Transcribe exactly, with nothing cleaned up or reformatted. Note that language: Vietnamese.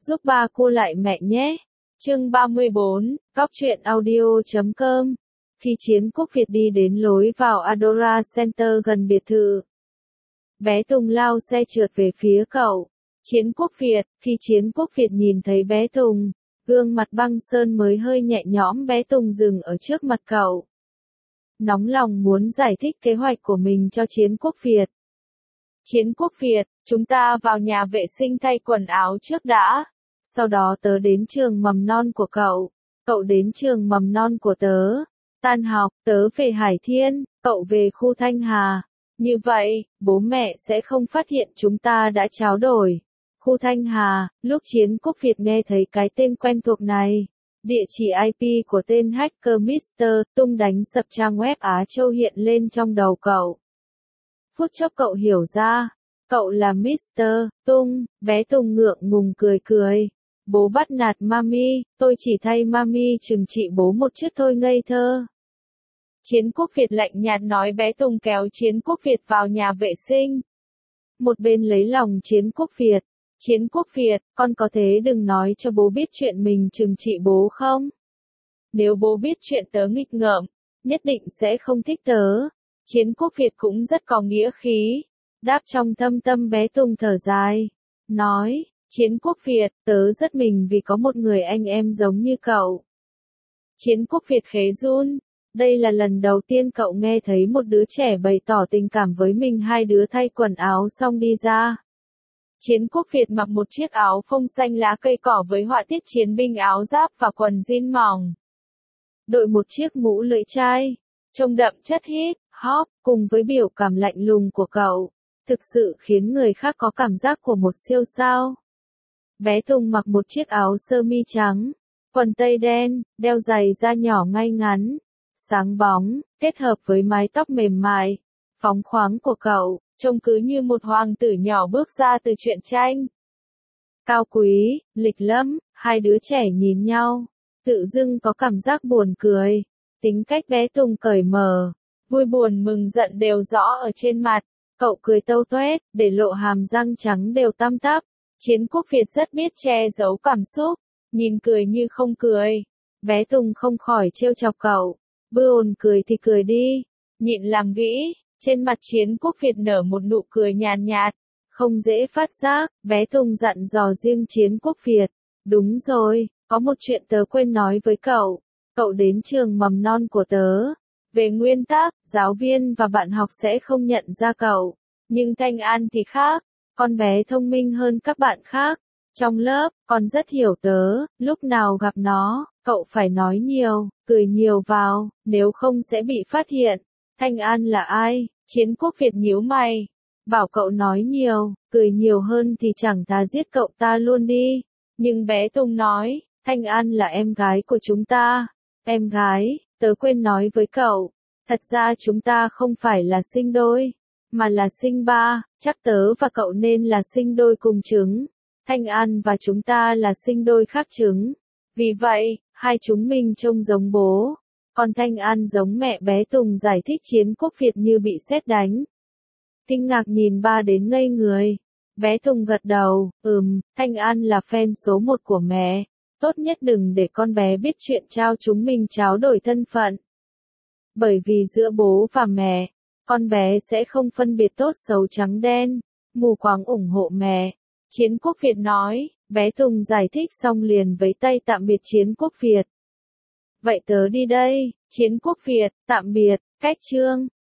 giúp ba cô lại mẹ nhé. Chương ba mươi bốn, Góc truyện audio chấm com. Khi Chiến Quốc Việt đi đến lối vào Adora Center gần biệt thự, bé Tùng lao xe trượt về phía cậu. Chiến Quốc Việt, khi Chiến Quốc Việt nhìn thấy bé Tùng, gương mặt băng sơn mới hơi nhẹ nhõm, bé Tùng dừng ở trước mặt cậu. Nóng lòng muốn giải thích kế hoạch của mình cho Chiến Quốc Việt. Chiến Quốc Việt, chúng ta vào nhà vệ sinh thay quần áo trước đã. Sau đó tớ đến trường mầm non của cậu. Cậu đến trường mầm non của tớ. Tan học, tớ về Hải Thiên, cậu về khu Thanh Hà. Như vậy, bố mẹ sẽ không phát hiện chúng ta đã tráo đổi. Khu Thanh Hà, lúc Chiến Quốc Việt nghe thấy cái tên quen thuộc này. Địa chỉ i pê của tên hacker mít-tơ Tung đánh sập trang web Á Châu hiện lên trong đầu cậu. Phút chốc cậu hiểu ra, cậu là mít-tơ Tung. Bé Tùng ngượng ngùng cười cười. Bố bắt nạt mami, tôi chỉ thay mami trừng trị bố một chút thôi ngây thơ. Chiến Quốc Việt lạnh nhạt nói. Bé Tùng kéo Chiến Quốc Việt vào nhà vệ sinh. Một bên lấy lòng Chiến Quốc Việt. Chiến Quốc Việt, con có thế đừng nói cho bố biết chuyện mình trừng trị bố không? Nếu bố biết chuyện tớ nghịch ngợm, nhất định sẽ không thích tớ. Chiến Quốc Việt cũng rất có nghĩa khí. Đáp trong thâm tâm. Bé Tùng thở dài. Nói, Chiến Quốc Việt, tớ rất mình vì có một người anh em giống như cậu. Chiến Quốc Việt khế run. Đây là lần đầu tiên cậu nghe thấy một đứa trẻ bày tỏ tình cảm với mình. Hai đứa thay quần áo xong đi ra. Chiến Quốc Việt mặc một chiếc áo phông xanh lá cây cỏ với họa tiết chiến binh, áo giáp và quần jean mỏng. Đội một chiếc mũ lưỡi chai, trông đậm chất hip hop, cùng với biểu cảm lạnh lùng của cậu, thực sự khiến người khác có cảm giác của một siêu sao. Bé Tùng mặc một chiếc áo sơ mi trắng, quần tây đen, đeo giày da nhỏ ngay ngắn, sáng bóng, kết hợp với mái tóc mềm mại, phóng khoáng của cậu, trông cứ như một hoàng tử nhỏ bước ra từ truyện tranh. Cao quý, lịch lẫm, hai đứa trẻ nhìn nhau, tự dưng có cảm giác buồn cười. Tính cách bé Tùng cởi mở, vui buồn mừng giận đều rõ ở trên mặt. Cậu cười tâu tuét, để lộ hàm răng trắng đều tăm tắp. Chiến Quốc Việt rất biết che giấu cảm xúc, nhìn cười như không cười. Bé Tùng không khỏi trêu chọc cậu. Buồn cười thì cười đi, nhịn làm nghĩ. Trên mặt Chiến Quốc Việt nở một nụ cười nhàn nhạt, không dễ phát giác. Bé Tùng dặn dò riêng Chiến Quốc Việt. Đúng rồi, có một chuyện tớ quên nói với cậu. Cậu đến trường mầm non của tớ. Về nguyên tắc, giáo viên và bạn học sẽ không nhận ra cậu. Nhưng Thanh An thì khác. Con bé thông minh hơn các bạn khác. Trong lớp, con rất hiểu tớ. Lúc nào gặp nó, cậu phải nói nhiều, cười nhiều vào, nếu không sẽ bị phát hiện. Thanh An là ai? Chiến Quốc Việt nhíu mày. Bảo cậu nói nhiều, cười nhiều hơn thì chẳng thà giết cậu ta luôn đi. Nhưng bé Tùng nói, Thanh An là em gái của chúng ta. Em gái, tớ quên nói với cậu. Thật ra chúng ta không phải là sinh đôi, mà là sinh ba. Chắc tớ và cậu nên là sinh đôi cùng trứng. Thanh An và chúng ta là sinh đôi khác trứng. Vì vậy, hai chúng mình trông giống bố. Còn Thanh An giống mẹ. Bé Tùng giải thích. Chiến Quốc Việt như bị sét đánh. Kinh ngạc nhìn ba đến ngây người. Bé Tùng gật đầu, ừm, Thanh An là fan số một của mẹ. Tốt nhất đừng để con bé biết chuyện trao chúng mình tráo đổi thân phận. Bởi vì giữa bố và mẹ, con bé sẽ không phân biệt tốt xấu trắng đen, mù quáng ủng hộ mẹ. Chiến Quốc Việt nói. Bé Tùng giải thích xong liền vẫy tay tạm biệt Chiến Quốc Việt. Vậy tớ đi đây. Chiến Quốc Việt, tạm biệt. Cách chương.